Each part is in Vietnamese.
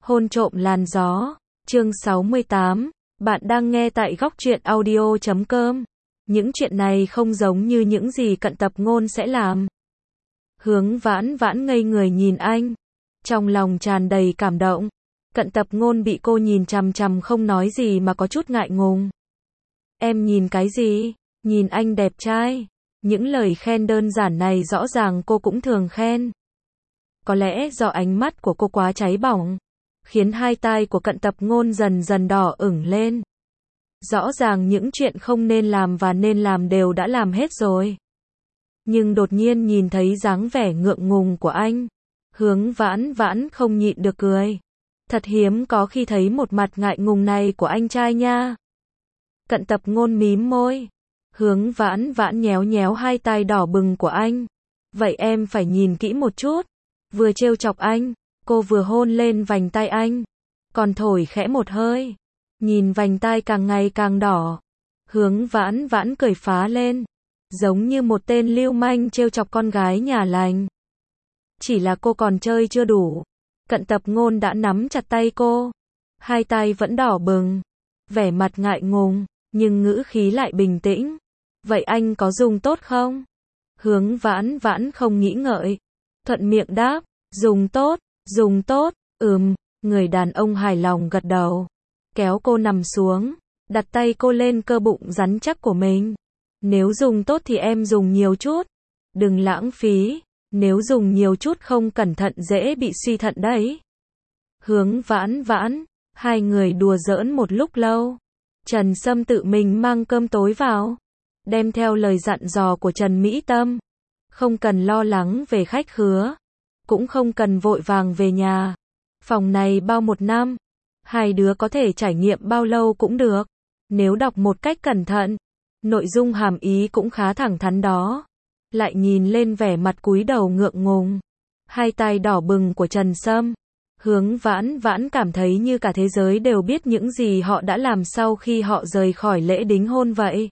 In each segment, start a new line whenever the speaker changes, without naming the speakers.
Hôn trộm làn gió, chương 68, bạn đang nghe tại góc truyện audio.com. Những chuyện này không giống như những gì Cận Tập Ngôn sẽ làm. Hướng Vãn Vãn ngây người nhìn anh, trong lòng tràn đầy cảm động. Cận Tập Ngôn bị cô nhìn chằm chằm không nói gì mà có chút ngại ngùng. Em nhìn cái gì? Nhìn anh đẹp trai. Những lời khen đơn giản này rõ ràng cô cũng thường khen. Có lẽ do ánh mắt của cô quá cháy bỏng, khiến hai tai của Cận Tập Ngôn dần dần đỏ ửng lên. Rõ ràng những chuyện không nên làm và nên làm đều đã làm hết rồi. Nhưng đột nhiên nhìn thấy dáng vẻ ngượng ngùng của anh, Hướng Vãn Vãn không nhịn được cười. Thật hiếm có khi thấy một mặt ngại ngùng này của anh trai nha. Cận Tập Ngôn mím môi. Hướng Vãn Vãn nhéo nhéo hai tai đỏ bừng của anh. Vậy em phải nhìn kỹ một chút. Vừa trêu chọc anh, cô vừa hôn lên vành tai anh, còn thổi khẽ một hơi. Nhìn vành tai càng ngày càng đỏ, Hướng Vãn Vãn cười phá lên, giống như một tên lưu manh trêu chọc con gái nhà lành. Chỉ là cô còn chơi chưa đủ, Cận Tập Ngôn đã nắm chặt tay cô, hai tay vẫn đỏ bừng, vẻ mặt ngại ngùng, nhưng ngữ khí lại bình tĩnh. Vậy anh có dùng tốt không? Hướng Vãn Vãn không nghĩ ngợi, thuận miệng đáp, dùng tốt, người đàn ông hài lòng gật đầu, kéo cô nằm xuống, đặt tay cô lên cơ bụng rắn chắc của mình. Nếu dùng tốt thì em dùng nhiều chút, đừng lãng phí, nếu dùng nhiều chút không cẩn thận dễ bị suy thận đấy. Hướng Vãn Vãn, hai người đùa giỡn một lúc lâu, Trần Sâm tự mình mang cơm tối vào, đem theo lời dặn dò của Trần Mỹ Tâm, không cần lo lắng về khách khứa, cũng không cần vội vàng về nhà. Phòng này bao 1 năm, hai đứa có thể trải nghiệm bao lâu cũng được. Nếu đọc một cách cẩn thận, nội dung hàm ý cũng khá thẳng thắn đó. Lại nhìn lên vẻ mặt cúi đầu ngượng ngùng, hai tai đỏ bừng của Trần Sâm, Hướng Vãn Vãn cảm thấy như cả thế giới đều biết những gì họ đã làm sau khi họ rời khỏi lễ đính hôn vậy.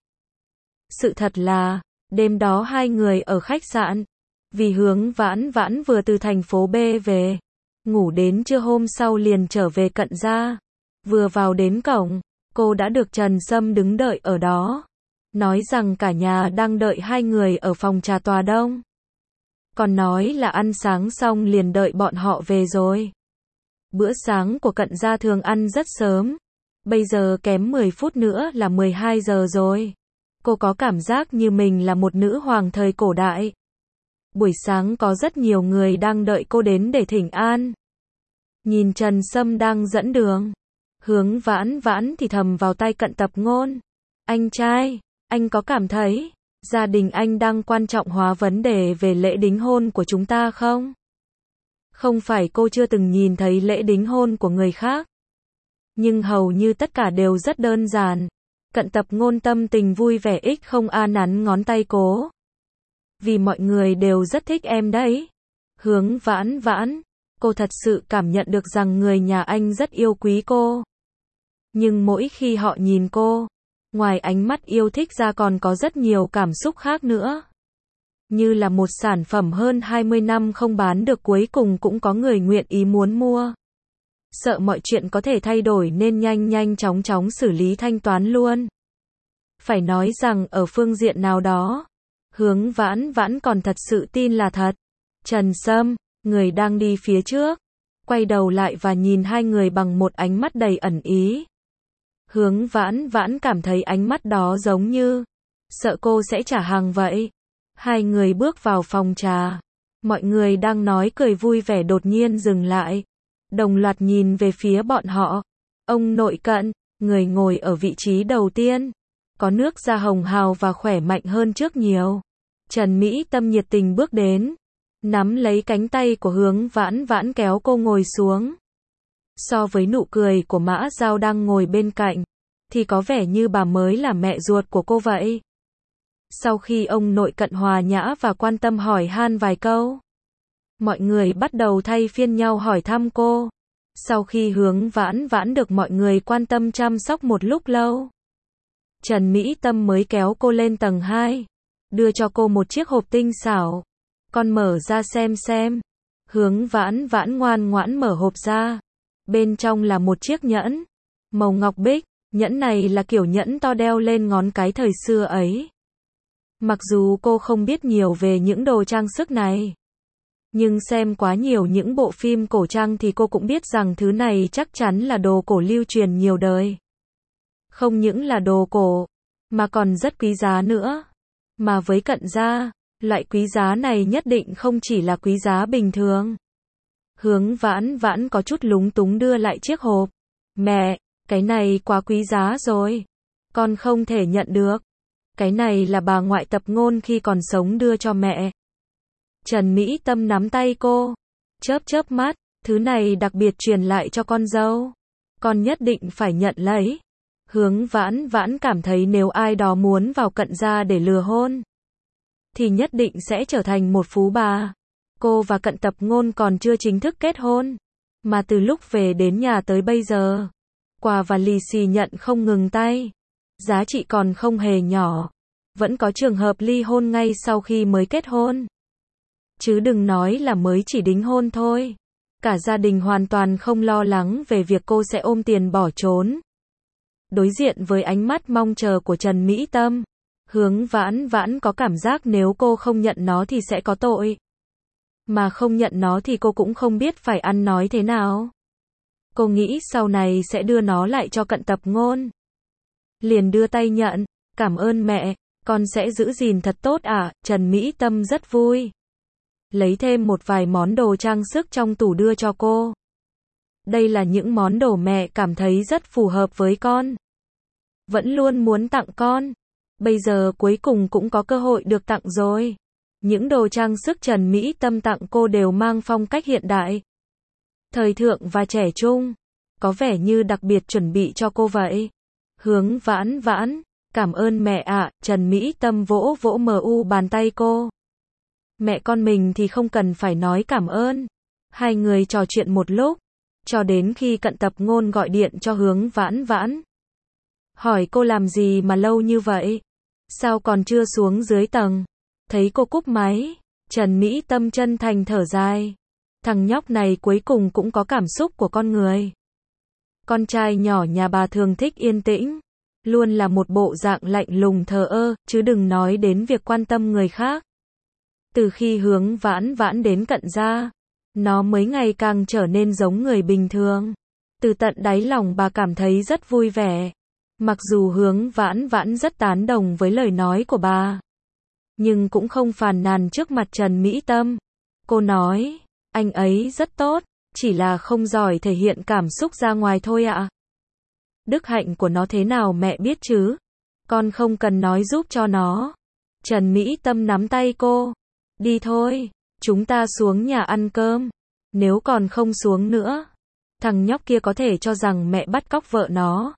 Sự thật là, đêm đó hai người ở khách sạn, vì Hướng Vãn Vãn vừa từ thành phố B về, ngủ đến trưa hôm sau liền trở về Cận gia. Vừa vào đến cổng, cô đã được Trần Sâm đứng đợi ở đó, nói rằng cả nhà đang đợi hai người ở phòng trà tòa đông. Còn nói là ăn sáng xong liền đợi bọn họ về rồi. Bữa sáng của Cận gia thường ăn rất sớm, bây giờ kém 10 phút nữa là 12 giờ rồi. Cô có cảm giác như mình là một nữ hoàng thời cổ đại. Buổi sáng có rất nhiều người đang đợi cô đến để thỉnh an. Nhìn Trần Sâm đang dẫn đường, Hướng Vãn Vãn thì thầm vào tai Cận Tập Ngôn. Anh trai, anh có cảm thấy gia đình anh đang quan trọng hóa vấn đề về lễ đính hôn của chúng ta không? Không phải cô chưa từng nhìn thấy lễ đính hôn của người khác, nhưng hầu như tất cả đều rất đơn giản. Cận Tập Ngôn tâm tình vui vẻ không nắn ngón tay cố. Vì mọi người đều rất thích em đấy. Hướng Vãn Vãn, cô thật sự cảm nhận được rằng người nhà anh rất yêu quý cô. Nhưng mỗi khi họ nhìn cô, ngoài ánh mắt yêu thích ra còn có rất nhiều cảm xúc khác nữa. Như là một sản phẩm hơn 20 năm không bán được cuối cùng cũng có người nguyện ý muốn mua. Sợ mọi chuyện có thể thay đổi nên nhanh chóng xử lý thanh toán luôn. Phải nói rằng ở phương diện nào đó, Hướng Vãn Vãn còn thật sự tin là thật. Trần Sâm, người đang đi phía trước, quay đầu lại và nhìn hai người bằng một ánh mắt đầy ẩn ý. Hướng Vãn Vãn cảm thấy ánh mắt đó giống như sợ cô sẽ trả hàng vậy. Hai người bước vào phòng trà, mọi người đang nói cười vui vẻ đột nhiên dừng lại, đồng loạt nhìn về phía bọn họ. Ông nội Cận, người ngồi ở vị trí đầu tiên, có nước da hồng hào và khỏe mạnh hơn trước nhiều. Trần Mỹ Tâm nhiệt tình bước đến, nắm lấy cánh tay của Hướng Vãn Vãn kéo cô ngồi xuống. So với nụ cười của Mã Giao đang ngồi bên cạnh, thì có vẻ như bà mới là mẹ ruột của cô vậy. Sau khi ông nội Cận hòa nhã và quan tâm hỏi han vài câu, mọi người bắt đầu thay phiên nhau hỏi thăm cô. Sau khi Hướng Vãn Vãn được mọi người quan tâm chăm sóc một lúc lâu, Trần Mỹ Tâm mới kéo cô lên tầng 2, đưa cho cô một chiếc hộp tinh xảo. Con mở ra xem. Hướng Vãn Vãn ngoan ngoãn mở hộp ra. Bên trong là một chiếc nhẫn, màu ngọc bích, nhẫn này là kiểu nhẫn to đeo lên ngón cái thời xưa ấy. Mặc dù cô không biết nhiều về những đồ trang sức này, nhưng xem quá nhiều những bộ phim cổ trang thì cô cũng biết rằng thứ này chắc chắn là đồ cổ lưu truyền nhiều đời. Không những là đồ cổ, mà còn rất quý giá nữa. Mà với Cận gia, loại quý giá này nhất định không chỉ là quý giá bình thường. Hướng Vãn Vãn có chút lúng túng đưa lại chiếc hộp. Mẹ, cái này quá quý giá rồi. Con không thể nhận được. Cái này là bà ngoại Tập Ngôn khi còn sống đưa cho mẹ. Trần Mỹ Tâm nắm tay cô, chớp chớp mắt, thứ này đặc biệt truyền lại cho con dâu. Con nhất định phải nhận lấy. Hướng Vãn Vãn cảm thấy nếu ai đó muốn vào Cận gia để lừa hôn, thì nhất định sẽ trở thành một phú bà. Cô và Cận Tập Ngôn còn chưa chính thức kết hôn, mà từ lúc về đến nhà tới bây giờ, quà và lì xì nhận không ngừng tay. Giá trị còn không hề nhỏ. Vẫn có trường hợp ly hôn ngay sau khi mới kết hôn. Chứ đừng nói là mới chỉ đính hôn thôi. Cả gia đình hoàn toàn không lo lắng về việc cô sẽ ôm tiền bỏ trốn. Đối diện với ánh mắt mong chờ của Trần Mỹ Tâm, Hướng Vãn Vãn có cảm giác nếu cô không nhận nó thì sẽ có tội. Mà không nhận nó thì cô cũng không biết phải ăn nói thế nào. Cô nghĩ sau này sẽ đưa nó lại cho Cận Tập Ngôn. Liền đưa tay nhận, cảm ơn mẹ, con sẽ giữ gìn thật tốt ạ. Trần Mỹ Tâm rất vui. Lấy thêm một vài món đồ trang sức trong tủ đưa cho cô. Đây là những món đồ mẹ cảm thấy rất phù hợp với con. Vẫn luôn muốn tặng con. Bây giờ cuối cùng cũng có cơ hội được tặng rồi. Những đồ trang sức Trần Mỹ Tâm tặng cô đều mang phong cách hiện đại, thời thượng và trẻ trung. Có vẻ như đặc biệt chuẩn bị cho cô vậy. Hướng Vãn Vãn, cảm ơn mẹ ạ. Trần Mỹ Tâm vỗ vỗ bàn tay cô. Mẹ con mình thì không cần phải nói cảm ơn. Hai người trò chuyện một lúc, cho đến khi Cận Tập Ngôn gọi điện cho Hướng Vãn Vãn. Hỏi cô làm gì mà lâu như vậy? Sao còn chưa xuống dưới tầng? Thấy cô cúp máy, Trần Mỹ Tâm chân thành thở dài. Thằng nhóc này cuối cùng cũng có cảm xúc của con người. Con trai nhỏ nhà bà thường thích yên tĩnh, luôn là một bộ dạng lạnh lùng thờ ơ, chứ đừng nói đến việc quan tâm người khác. Từ khi Hướng Vãn Vãn đến Cận gia, nó mới ngày càng trở nên giống người bình thường. Từ tận đáy lòng bà cảm thấy rất vui vẻ. Mặc dù Hướng Vãn Vãn rất tán đồng với lời nói của bà, nhưng cũng không phàn nàn trước mặt Trần Mỹ Tâm. Cô nói, anh ấy rất tốt, chỉ là không giỏi thể hiện cảm xúc ra ngoài thôi ạ. Đức hạnh của nó thế nào mẹ biết chứ? Con không cần nói giúp cho nó. Trần Mỹ Tâm nắm tay cô. Đi thôi, chúng ta xuống nhà ăn cơm. Nếu còn không xuống nữa, thằng nhóc kia có thể cho rằng mẹ bắt cóc vợ nó.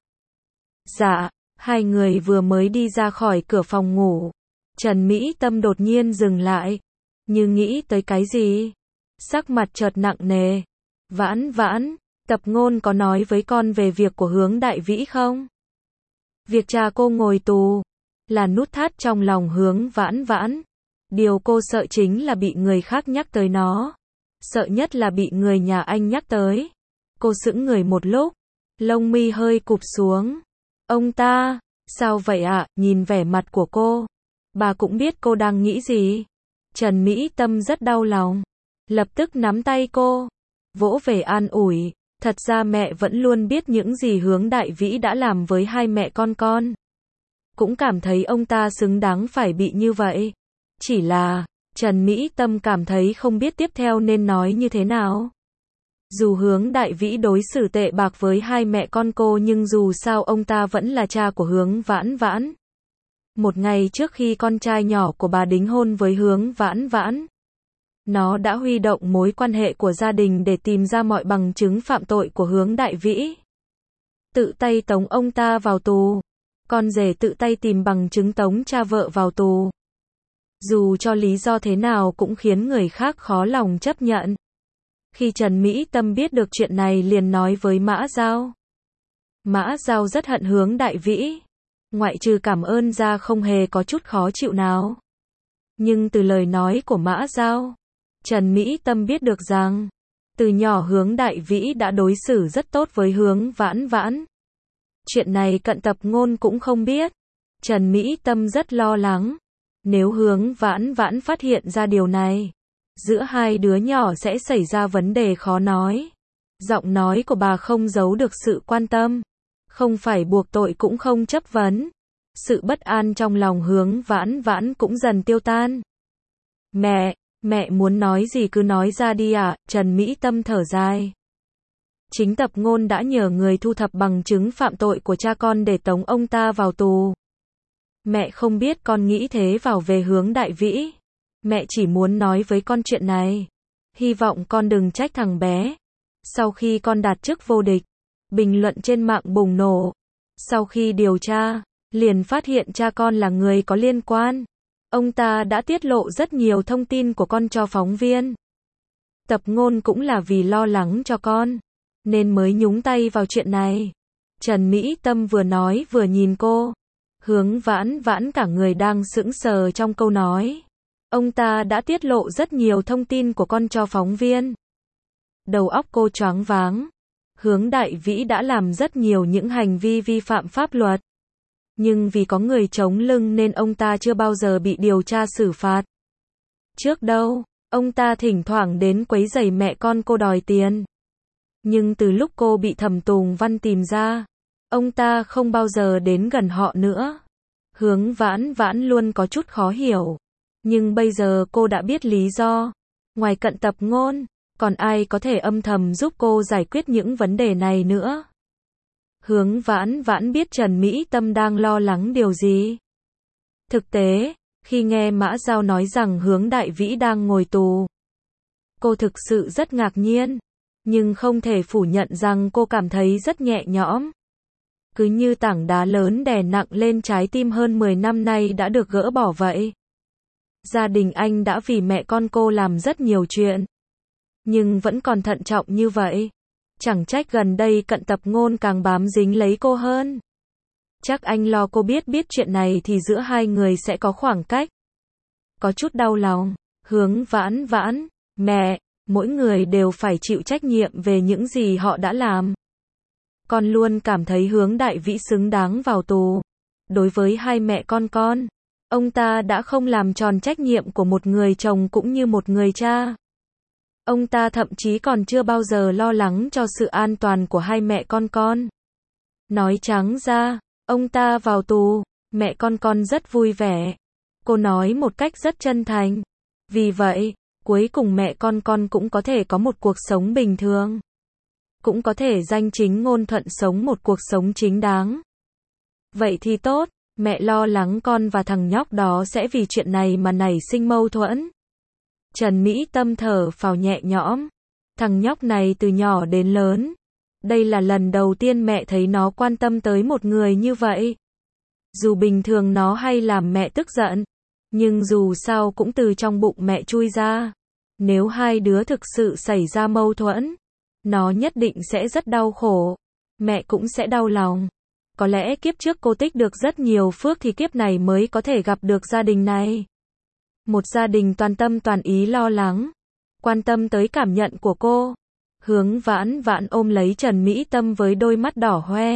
Dạ, hai người vừa mới đi ra khỏi cửa phòng ngủ. Trần Mỹ Tâm đột nhiên dừng lại, như nghĩ tới cái gì. Sắc mặt chợt nặng nề. Vãn Vãn, Tập Ngôn có nói với con về việc của Hướng Đại Vĩ không? Việc cha cô ngồi tù là nút thắt trong lòng Hướng Vãn Vãn. Điều cô sợ chính là bị người khác nhắc tới nó. Sợ nhất là bị người nhà anh nhắc tới. Cô sững người một lúc, lông mi hơi cụp xuống. Ông ta, sao vậy ạ? Nhìn vẻ mặt của cô, bà cũng biết cô đang nghĩ gì. Trần Mỹ Tâm rất đau lòng, lập tức nắm tay cô, vỗ về an ủi. Thật ra mẹ vẫn luôn biết những gì Hướng Đại Vĩ đã làm với hai mẹ con. Cũng cảm thấy ông ta xứng đáng phải bị như vậy. Chỉ là, Trần Mỹ Tâm cảm thấy không biết tiếp theo nên nói như thế nào. Dù Hướng Đại Vĩ đối xử tệ bạc với hai mẹ con cô nhưng dù sao ông ta vẫn là cha của Hướng Vãn Vãn. Một ngày trước khi con trai nhỏ của bà đính hôn với Hướng Vãn Vãn, nó đã huy động mối quan hệ của gia đình để tìm ra mọi bằng chứng phạm tội của Hướng Đại Vĩ. Tự tay tống ông ta vào tù. Con rể tự tay tìm bằng chứng tống cha vợ vào tù. Dù cho lý do thế nào cũng khiến người khác khó lòng chấp nhận. Khi Trần Mỹ Tâm biết được chuyện này liền nói với Mã Giao. Mã Giao rất hận Hướng Đại Vĩ. Ngoại trừ cảm ơn ra không hề có chút khó chịu nào. Nhưng từ lời nói của Mã Giao, Trần Mỹ Tâm biết được rằng, Từ nhỏ Hướng Đại Vĩ đã đối xử rất tốt với Hướng Vãn Vãn. Chuyện này Cận Tập Ngôn cũng không biết. Trần Mỹ Tâm rất lo lắng. Nếu Hướng Vãn Vãn phát hiện ra điều này, giữa hai đứa nhỏ sẽ xảy ra vấn đề khó nói. Giọng nói của bà không giấu được sự quan tâm. Không phải buộc tội cũng không chấp vấn. Sự bất an trong lòng Hướng Vãn Vãn cũng dần tiêu tan. Mẹ muốn nói gì cứ nói ra đi ạ, Trần Mỹ Tâm thở dài. Chính Tập Ngôn đã nhờ người thu thập bằng chứng phạm tội của cha con để tống ông ta vào tù. Mẹ không biết con nghĩ thế vào về Hướng Đại Vĩ. Mẹ chỉ muốn nói với con chuyện này. Hy vọng con đừng trách thằng bé. Sau khi con đạt chức vô địch, bình luận trên mạng bùng nổ. Sau khi điều tra, liền phát hiện cha con là người có liên quan. Ông ta đã tiết lộ rất nhiều thông tin của con cho phóng viên. Tập Ngôn cũng là vì lo lắng cho con, nên mới nhúng tay vào chuyện này. Trần Mỹ Tâm vừa nói vừa nhìn cô. Hướng Vãn Vãn cả người đang sững sờ trong câu nói. Ông ta đã tiết lộ rất nhiều thông tin của con cho phóng viên. Đầu óc cô choáng váng. Hướng Đại Vĩ đã làm rất nhiều những hành vi vi phạm pháp luật. Nhưng vì có người chống lưng nên ông ta chưa bao giờ bị điều tra xử phạt. Trước đâu, ông ta thỉnh thoảng đến quấy rầy mẹ con cô đòi tiền. Nhưng từ lúc cô bị Thẩm Tùng Văn tìm ra, ông ta không bao giờ đến gần họ nữa. Hướng Vãn Vãn luôn có chút khó hiểu. Nhưng bây giờ cô đã biết lý do. Ngoài Cận Tập Ngôn, còn ai có thể âm thầm giúp cô giải quyết những vấn đề này nữa? Hướng Vãn Vãn biết Trần Mỹ Tâm đang lo lắng điều gì. Thực tế, khi nghe Mã Giao nói rằng Hướng Đại Vĩ đang ngồi tù, cô thực sự rất ngạc nhiên. Nhưng không thể phủ nhận rằng cô cảm thấy rất nhẹ nhõm. Cứ như tảng đá lớn đè nặng lên trái tim hơn 10 năm nay đã được gỡ bỏ vậy. Gia đình anh đã vì mẹ con cô làm rất nhiều chuyện, nhưng vẫn còn thận trọng như vậy. Chẳng trách gần đây Cận Tập Ngôn càng bám dính lấy cô hơn. Chắc anh lo cô biết chuyện này thì giữa hai người sẽ có khoảng cách. Có chút đau lòng. Hướng Vãn Vãn, mẹ, mỗi người đều phải chịu trách nhiệm về những gì họ đã làm. Con luôn cảm thấy Hướng Đại Vĩ xứng đáng vào tù. Đối với hai mẹ con, ông ta đã không làm tròn trách nhiệm của một người chồng cũng như một người cha. Ông ta thậm chí còn chưa bao giờ lo lắng cho sự an toàn của hai mẹ con. Nói trắng ra, ông ta vào tù, mẹ con rất vui vẻ. Cô nói một cách rất chân thành. Vì vậy, cuối cùng mẹ con cũng có thể có một cuộc sống bình thường. Cũng có thể danh chính ngôn thuận sống một cuộc sống chính đáng. Vậy thì tốt, mẹ lo lắng con và thằng nhóc đó sẽ vì chuyện này mà nảy sinh mâu thuẫn. Trần Mỹ Tâm thở phào nhẹ nhõm. Thằng nhóc này từ nhỏ đến lớn. Đây là lần đầu tiên mẹ thấy nó quan tâm tới một người như vậy. Dù bình thường nó hay làm mẹ tức giận, nhưng dù sao cũng từ trong bụng mẹ chui ra. Nếu hai đứa thực sự xảy ra mâu thuẫn, nó nhất định sẽ rất đau khổ. Mẹ cũng sẽ đau lòng. Có lẽ kiếp trước cô tích được rất nhiều phước thì kiếp này mới có thể gặp được gia đình này. Một gia đình toàn tâm toàn ý lo lắng, quan tâm tới cảm nhận của cô. Hướng Vãn Vãn ôm lấy Trần Mỹ Tâm với đôi mắt đỏ hoe.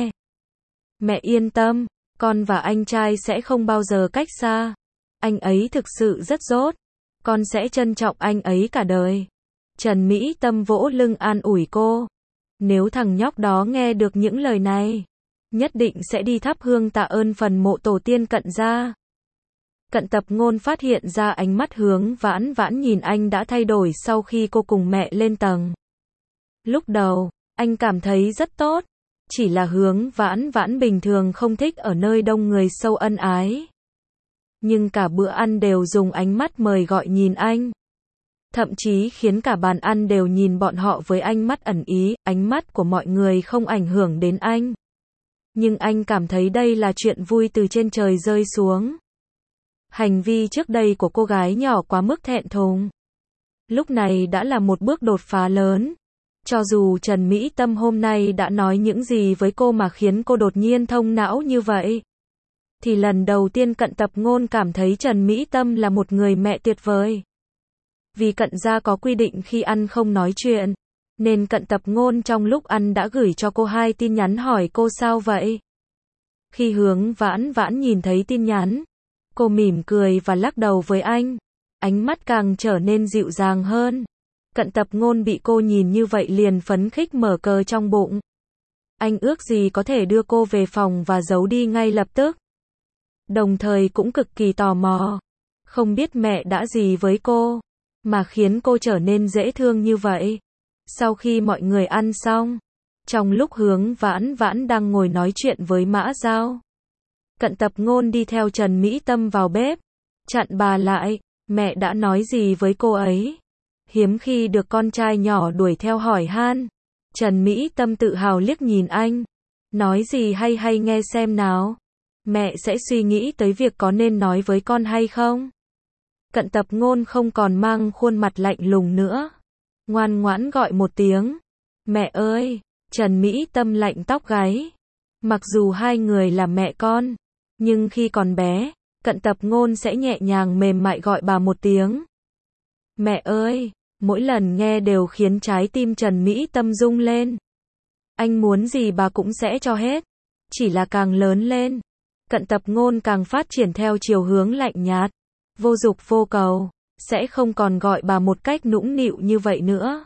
Mẹ yên tâm, con và anh trai sẽ không bao giờ cách xa. Anh ấy thực sự rất dốt. Con sẽ trân trọng anh ấy cả đời. Trần Mỹ Tâm vỗ lưng an ủi cô. Nếu thằng nhóc đó nghe được những lời này, nhất định sẽ đi thắp hương tạ ơn phần mộ tổ tiên Cận gia. Cận Tập Ngôn phát hiện ra ánh mắt Hướng Vãn Vãn nhìn anh đã thay đổi sau khi cô cùng mẹ lên tầng. Lúc đầu, anh cảm thấy rất tốt. Chỉ là Hướng Vãn Vãn bình thường không thích ở nơi đông người sâu ân ái. Nhưng cả bữa ăn đều dùng ánh mắt mời gọi nhìn anh. Thậm chí khiến cả bàn ăn đều nhìn bọn họ với ánh mắt ẩn ý, ánh mắt của mọi người không ảnh hưởng đến anh. Nhưng anh cảm thấy đây là chuyện vui từ trên trời rơi xuống. Hành vi trước đây của cô gái nhỏ quá mức thẹn thùng. Lúc này đã là một bước đột phá lớn. Cho dù Trần Mỹ Tâm hôm nay đã nói những gì với cô mà khiến cô đột nhiên thông não như vậy, thì lần đầu tiên Cận Tập Ngôn cảm thấy Trần Mỹ Tâm là một người mẹ tuyệt vời. Vì Cận gia có quy định khi ăn không nói chuyện, nên Cận Tập Ngôn trong lúc ăn đã gửi cho cô 2 tin nhắn hỏi cô sao vậy. Khi Hướng Vãn Vãn nhìn thấy tin nhắn, cô mỉm cười và lắc đầu với anh, ánh mắt càng trở nên dịu dàng hơn. Cận Tập Ngôn bị cô nhìn như vậy liền phấn khích mở cờ trong bụng. Anh ước gì có thể đưa cô về phòng và giấu đi ngay lập tức. Đồng thời cũng cực kỳ tò mò, không biết mẹ đã gì với cô, mà khiến cô trở nên dễ thương như vậy. Sau khi mọi người ăn xong, trong lúc Hướng Vãn Vãn đang ngồi nói chuyện với Mã Giao, Cận Tập Ngôn đi theo Trần Mỹ Tâm vào bếp, chặn bà lại, mẹ đã nói gì với cô ấy? Hiếm khi được con trai nhỏ đuổi theo hỏi han. Trần Mỹ Tâm tự hào liếc nhìn anh, nói gì hay hay nghe xem nào. Mẹ sẽ suy nghĩ tới việc có nên nói với con hay không. Cận Tập Ngôn không còn mang khuôn mặt lạnh lùng nữa, ngoan ngoãn gọi một tiếng, mẹ ơi. Trần Mỹ Tâm lạnh tóc gáy. Mặc dù hai người là mẹ con, nhưng khi còn bé, Cận Tập Ngôn sẽ nhẹ nhàng mềm mại gọi bà một tiếng, mẹ ơi. Mỗi lần nghe đều khiến trái tim Trần Mỹ Tâm rung lên. Anh muốn gì bà cũng sẽ cho hết. Chỉ là càng lớn lên, Cận Tập Ngôn càng phát triển theo chiều hướng lạnh nhạt, vô dục vô cầu, sẽ không còn gọi bà một cách nũng nịu như vậy nữa.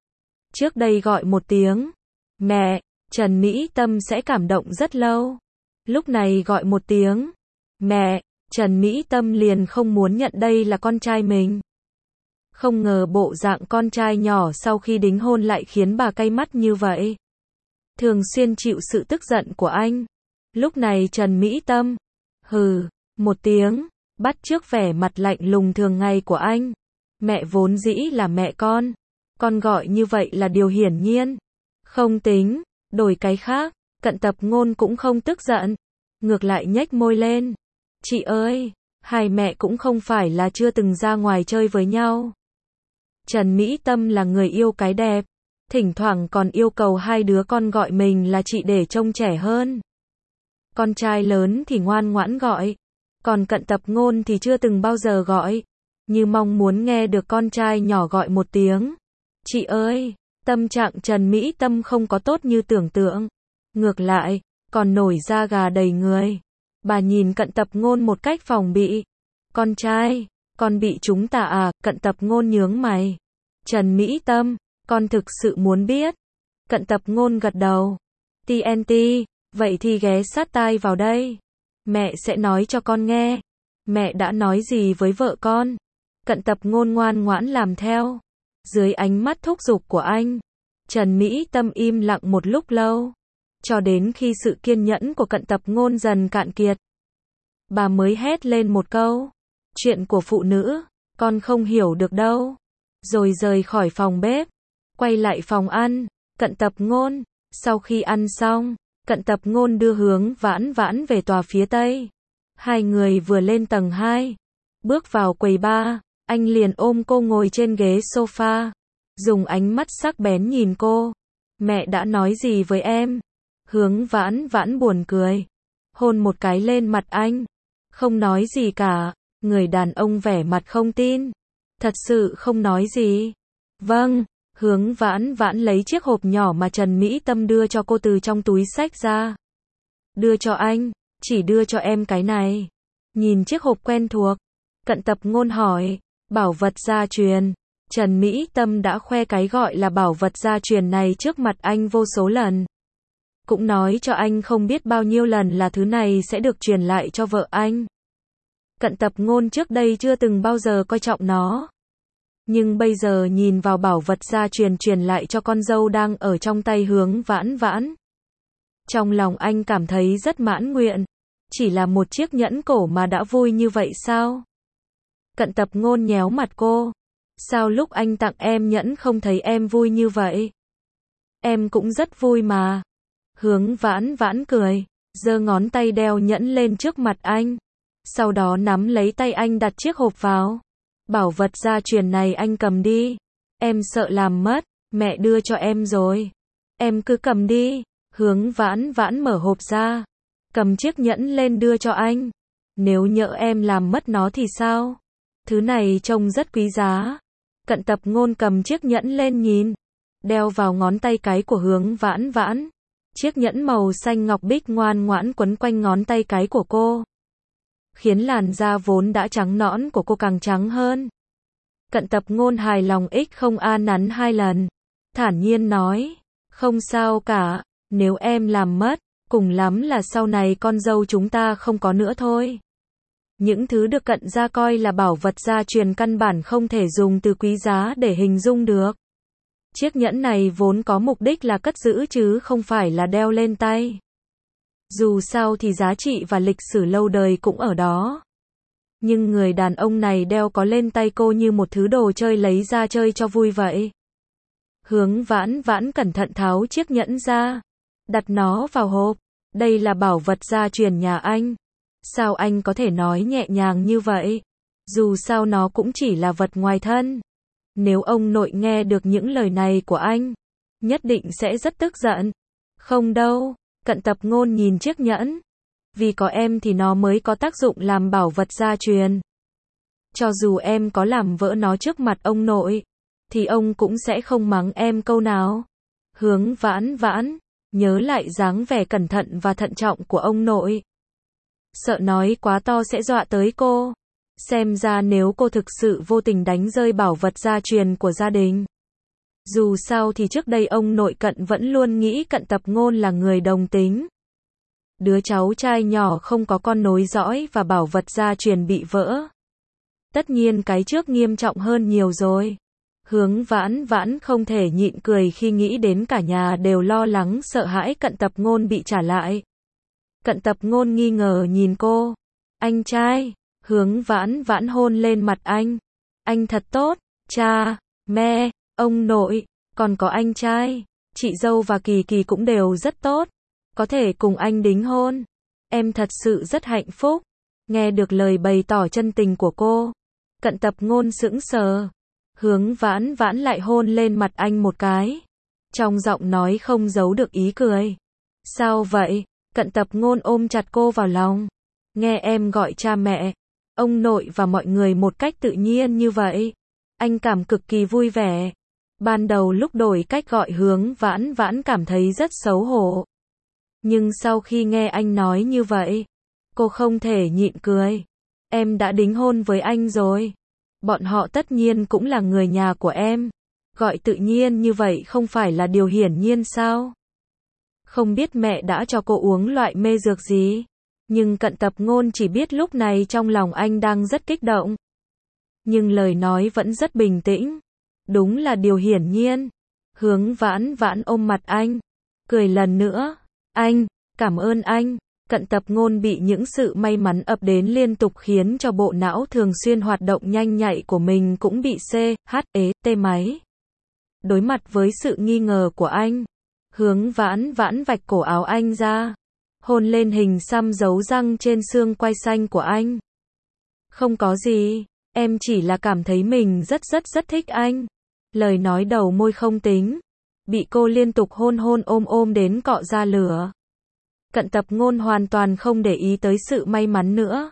Trước đây gọi một tiếng mẹ, Trần Mỹ Tâm sẽ cảm động rất lâu. Lúc này gọi một tiếng mẹ, Trần Mỹ Tâm liền không muốn nhận đây là con trai mình. Không ngờ bộ dạng con trai nhỏ sau khi đính hôn lại khiến bà cay mắt như vậy. Thường xuyên chịu sự tức giận của anh. Lúc này Trần Mỹ Tâm hừ một tiếng, bắt chước vẻ mặt lạnh lùng thường ngày của anh. Mẹ vốn dĩ là mẹ con gọi như vậy là điều hiển nhiên. Không tính, đổi cái khác, Cận Tập Ngôn cũng không tức giận, ngược lại nhếch môi lên. Chị ơi, hai mẹ cũng không phải là chưa từng ra ngoài chơi với nhau. Trần Mỹ Tâm là người yêu cái đẹp, thỉnh thoảng còn yêu cầu hai đứa con gọi mình là chị để trông trẻ hơn. Con trai lớn thì ngoan ngoãn gọi, còn Cận Tập Ngôn thì chưa từng bao giờ gọi, như mong muốn nghe được con trai nhỏ gọi một tiếng chị ơi. Tâm trạng Trần Mỹ Tâm không có tốt như tưởng tượng, ngược lại, còn nổi da gà đầy người. Bà nhìn Cận Tập Ngôn một cách phòng bị. Con trai, con bị chúng tà à? Cận Tập Ngôn nhướng mày. Trần Mỹ Tâm, con thực sự muốn biết. Cận Tập Ngôn gật đầu. TNT, vậy thì ghé sát tai vào đây. Mẹ sẽ nói cho con nghe. Mẹ đã nói gì với vợ con? Cận Tập Ngôn ngoan ngoãn làm theo. Dưới ánh mắt thúc giục của anh, Trần Mỹ Tâm im lặng một lúc lâu, cho đến khi sự kiên nhẫn của Cận Tập Ngôn dần cạn kiệt, bà mới hét lên một câu, chuyện của phụ nữ, con không hiểu được đâu. Rồi rời khỏi phòng bếp, quay lại phòng ăn. Cận Tập Ngôn, sau khi ăn xong, Cận Tập Ngôn đưa Hướng Vãn Vãn về tòa phía Tây. Hai người vừa lên tầng 2, bước vào quầy bar, anh liền ôm cô ngồi trên ghế sofa, dùng ánh mắt sắc bén nhìn cô. Mẹ đã nói gì với em? Hướng Vãn Vãn buồn cười, hôn một cái lên mặt anh. Không nói gì cả. Người đàn ông vẻ mặt không tin. Thật sự không nói gì. Vâng. Hướng Vãn Vãn lấy chiếc hộp nhỏ mà Trần Mỹ Tâm đưa cho cô từ trong túi xách ra. Đưa cho anh, chỉ đưa cho em cái này. Nhìn chiếc hộp quen thuộc, Cận Tập Ngôn hỏi, bảo vật gia truyền. Trần Mỹ Tâm đã khoe cái gọi là bảo vật gia truyền này trước mặt anh vô số lần. Cũng nói cho anh không biết bao nhiêu lần là thứ này sẽ được truyền lại cho vợ anh. Cận Tập Ngôn trước đây chưa từng bao giờ coi trọng nó. Nhưng bây giờ nhìn vào bảo vật gia truyền truyền lại cho con dâu đang ở trong tay Hướng Vãn Vãn, trong lòng anh cảm thấy rất mãn nguyện. Chỉ là một chiếc nhẫn cổ mà đã vui như vậy sao? Cận Tập Ngôn nhéo mặt cô. Sao lúc anh tặng em nhẫn không thấy em vui như vậy? Em cũng rất vui mà. Hướng Vãn Vãn cười, giơ ngón tay đeo nhẫn lên trước mặt anh. Sau đó nắm lấy tay anh đặt chiếc hộp vào. Bảo vật gia truyền này anh cầm đi. Em sợ làm mất, mẹ đưa cho em rồi. Em cứ cầm đi. Hướng Vãn Vãn mở hộp ra, cầm chiếc nhẫn lên đưa cho anh. Nếu nhỡ em làm mất nó thì sao? Thứ này trông rất quý giá. Cận Tập Ngôn cầm chiếc nhẫn lên nhìn. đeo vào ngón tay cái của Hướng Vãn Vãn. Chiếc nhẫn màu xanh ngọc bích ngoan ngoãn quấn quanh ngón tay cái của cô, khiến làn da vốn đã trắng nõn của cô càng trắng hơn. Cận Tập Ngôn hài lòng không a nắn 2 lần, thản nhiên nói, không sao cả, nếu em làm mất, cùng lắm là sau này con dâu chúng ta không có nữa thôi. Những thứ được Cận gia coi là bảo vật gia truyền căn bản không thể dùng từ quý giá để hình dung được. Chiếc nhẫn này vốn có mục đích là cất giữ chứ không phải là đeo lên tay. Dù sao thì giá trị và lịch sử lâu đời cũng ở đó. Nhưng người đàn ông này đeo có lên tay cô như một thứ đồ chơi lấy ra chơi cho vui vậy. Hướng Vãn Vãn cẩn thận tháo chiếc nhẫn ra, đặt nó vào hộp. Đây là bảo vật gia truyền nhà anh. Sao anh có thể nói nhẹ nhàng như vậy? Dù sao nó cũng chỉ là vật ngoài thân. Nếu ông nội nghe được những lời này của anh, nhất định sẽ rất tức giận. Không đâu, Cận Tập Ngôn nhìn chiếc nhẫn. Vì có em thì nó mới có tác dụng làm bảo vật gia truyền. Cho dù em có làm vỡ nó trước mặt ông nội, thì ông cũng sẽ không mắng em câu nào. Hướng Vãn Vãn nhớ lại dáng vẻ cẩn thận và thận trọng của ông nội. Sợ nói quá to sẽ dọa tới cô. Xem ra nếu cô thực sự vô tình đánh rơi bảo vật gia truyền của gia đình. Dù sao thì trước đây ông nội Cận vẫn luôn nghĩ Cận Tập Ngôn là người đồng tính. Đứa cháu trai nhỏ không có con nối dõi và bảo vật gia truyền bị vỡ. Tất nhiên cái trước nghiêm trọng hơn nhiều rồi. Hướng Vãn Vãn không thể nhịn cười khi nghĩ đến cả nhà đều lo lắng sợ hãi Cận Tập Ngôn bị trả lại. Cận Tập Ngôn nghi ngờ nhìn cô. Anh trai. Hướng Vãn Vãn hôn lên mặt anh. Anh thật tốt. Cha, mẹ, ông nội, còn có anh trai, chị dâu và Kỳ Kỳ cũng đều rất tốt. Có thể cùng anh đính hôn. Em thật sự rất hạnh phúc. Nghe được lời bày tỏ chân tình của cô, Cận Tập Ngôn sững sờ. Hướng Vãn Vãn lại hôn lên mặt anh một cái. Trong giọng nói không giấu được ý cười. Sao vậy? Cận Tập Ngôn ôm chặt cô vào lòng. Nghe em gọi cha mẹ, ông nội và mọi người một cách tự nhiên như vậy, anh cảm cực kỳ vui vẻ. Ban đầu lúc đổi cách gọi Hướng Vãn Vãn cảm thấy rất xấu hổ. Nhưng sau khi nghe anh nói như vậy, cô không thể nhịn cười. Em đã đính hôn với anh rồi. Bọn họ tất nhiên cũng là người nhà của em. Gọi tự nhiên như vậy không phải là điều hiển nhiên sao? Không biết mẹ đã cho cô uống loại mê dược gì? Nhưng Cận Tập Ngôn chỉ biết lúc này trong lòng anh đang rất kích động. Nhưng lời nói vẫn rất bình tĩnh. Đúng là điều hiển nhiên. Hướng Vãn Vãn ôm mặt anh. Cười lần nữa. Anh, cảm ơn anh. Cận Tập Ngôn bị những sự may mắn ập đến liên tục khiến cho bộ não thường xuyên hoạt động nhanh nhạy của mình cũng bị tê máy. Đối mặt với sự nghi ngờ của anh, Hướng Vãn Vãn vạch cổ áo anh ra, hôn lên hình xăm dấu răng trên xương quai xanh của anh. Không có gì, em chỉ là cảm thấy mình rất thích anh. Lời nói đầu môi không tính, bị cô liên tục hôn ôm đến cọ ra lửa. Cận Tập Ngôn hoàn toàn không để ý tới sự may mắn nữa.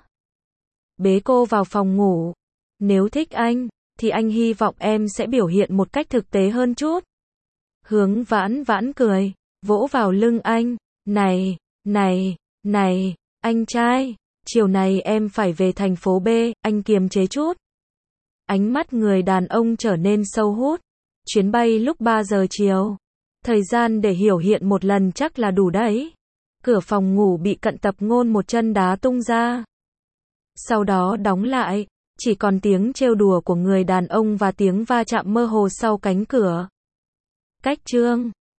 Bế cô vào phòng ngủ. Nếu thích anh, thì anh hy vọng em sẽ biểu hiện một cách thực tế hơn chút. Hướng Vãn Vãn cười, vỗ vào lưng anh. Này, anh trai, chiều này em phải về thành phố B, anh kiềm chế chút. Ánh mắt người đàn ông trở nên sâu hút. Chuyến bay lúc 3 giờ chiều. Thời gian để hiểu hiện một lần chắc là đủ đấy. Cửa phòng ngủ bị Cận Tập Ngôn một chân đá tung ra. Sau đó đóng lại, chỉ còn tiếng trêu đùa của người đàn ông và tiếng va chạm mơ hồ sau cánh cửa. Cách chương